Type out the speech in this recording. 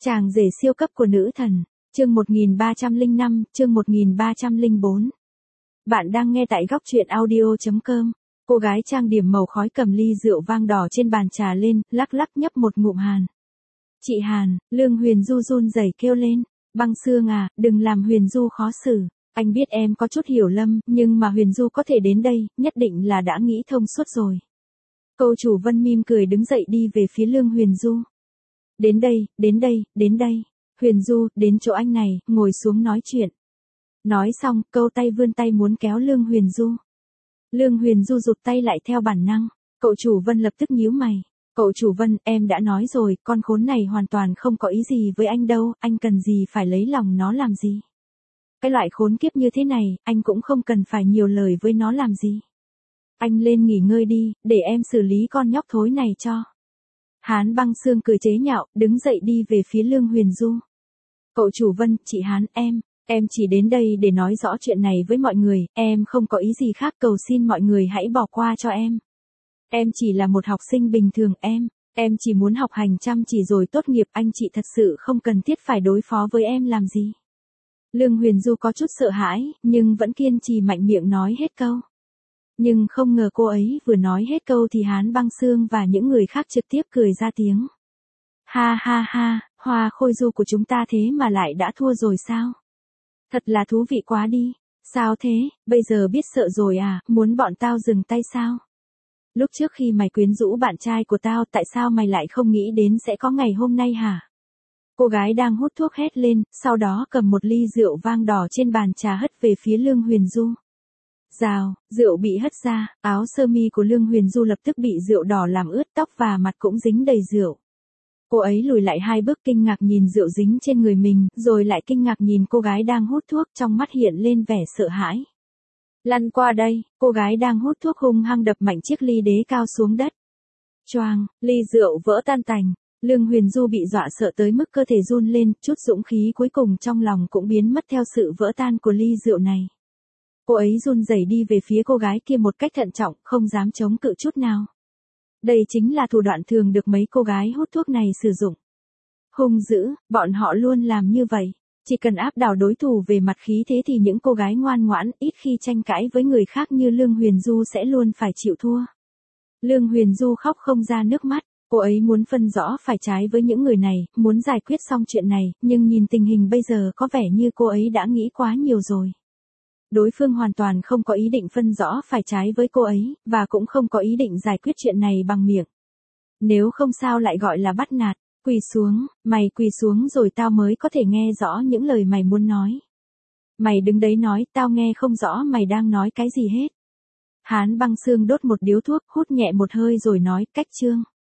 Chàng rể siêu cấp của nữ thần, chương 1305, chương 1304. Bạn đang nghe tại góc truyện audio.com. Cô gái trang điểm màu khói cầm ly rượu vang đỏ trên bàn trà lên, lắc lắc nhấp một ngụm Hàn. Chị Hàn, Lương Huyền Du run rẩy kêu lên, Băng Sương à, đừng làm Huyền Du khó xử. Anh biết em có chút hiểu lầm, nhưng mà Huyền Du có thể đến đây, nhất định là đã nghĩ thông suốt rồi. Cô chủ Vân mỉm cười đứng dậy đi về phía Lương Huyền Du. Đến đây, đến đây, đến đây. Huyền Du, đến chỗ anh này, ngồi xuống nói chuyện. Nói xong, câu tay vươn tay muốn kéo Lương Huyền Du. Lương Huyền Du rụt tay lại theo bản năng. Cậu chủ Vân lập tức nhíu mày. Cậu chủ Vân, em đã nói rồi, con khốn này hoàn toàn không có ý gì với anh đâu, anh cần gì phải lấy lòng nó làm gì. Cái loại khốn kiếp như thế này, anh cũng không cần phải nhiều lời với nó làm gì. Anh lên nghỉ ngơi đi, để em xử lý con nhóc thối này cho. Hán Băng Sương cười chế nhạo, đứng dậy đi về phía Lương Huyền Du. Cậu chủ Vân, chị Hán em chỉ đến đây để nói rõ chuyện này với mọi người, em không có ý gì khác, cầu xin mọi người hãy bỏ qua cho em. Em chỉ là một học sinh bình thường, em chỉ muốn học hành chăm chỉ rồi tốt nghiệp, anh chị thật sự không cần thiết phải đối phó với em làm gì. Lương Huyền Du có chút sợ hãi, nhưng vẫn kiên trì mạnh miệng nói hết câu. Nhưng không ngờ cô ấy vừa nói hết câu thì Hán Băng Sương và những người khác trực tiếp cười ra tiếng. Ha ha ha, Hoa Khôi Du của chúng ta thế mà lại đã thua rồi sao? Thật là thú vị quá đi. Sao thế, bây giờ biết sợ rồi à, muốn bọn tao dừng tay sao? Lúc trước khi mày quyến rũ bạn trai của tao, tại sao mày lại không nghĩ đến sẽ có ngày hôm nay hả? Cô gái đang hút thuốc hét lên, sau đó cầm một ly rượu vang đỏ trên bàn trà hất về phía Lương Huyền Du. Rào, rượu bị hất ra, áo sơ mi của Lương Huyền Du lập tức bị rượu đỏ làm ướt, tóc và mặt cũng dính đầy rượu. Cô ấy lùi lại 2 bước kinh ngạc nhìn rượu dính trên người mình, rồi lại kinh ngạc nhìn cô gái đang hút thuốc, trong mắt hiện lên vẻ sợ hãi. Lăn qua đây, cô gái đang hút thuốc hung hăng đập mạnh chiếc ly đế cao xuống đất. Choang, ly rượu vỡ tan tành. Lương Huyền Du bị dọa sợ tới mức cơ thể run lên, chút dũng khí cuối cùng trong lòng cũng biến mất theo sự vỡ tan của ly rượu này. Cô ấy run rẩy đi về phía cô gái kia một cách thận trọng, không dám chống cự chút nào. Đây chính là thủ đoạn thường được mấy cô gái hút thuốc này sử dụng. Hung dữ, bọn họ luôn làm như vậy. Chỉ cần áp đảo đối thủ về mặt khí thế thì những cô gái ngoan ngoãn, ít khi tranh cãi với người khác như Lương Huyền Du sẽ luôn phải chịu thua. Lương Huyền Du khóc không ra nước mắt. Cô ấy muốn phân rõ phải trái với những người này, muốn giải quyết xong chuyện này, nhưng nhìn tình hình bây giờ có vẻ như cô ấy đã nghĩ quá nhiều rồi. Đối phương hoàn toàn không có ý định phân rõ phải trái với cô ấy, và cũng không có ý định giải quyết chuyện này bằng miệng. Nếu không sao lại gọi là bắt nạt. Quỳ xuống, mày quỳ xuống rồi tao mới có thể nghe rõ những lời mày muốn nói. Mày đứng đấy nói, tao nghe không rõ mày đang nói cái gì hết. Hán Băng Sương đốt một điếu thuốc, hút nhẹ một hơi rồi nói, cách chương.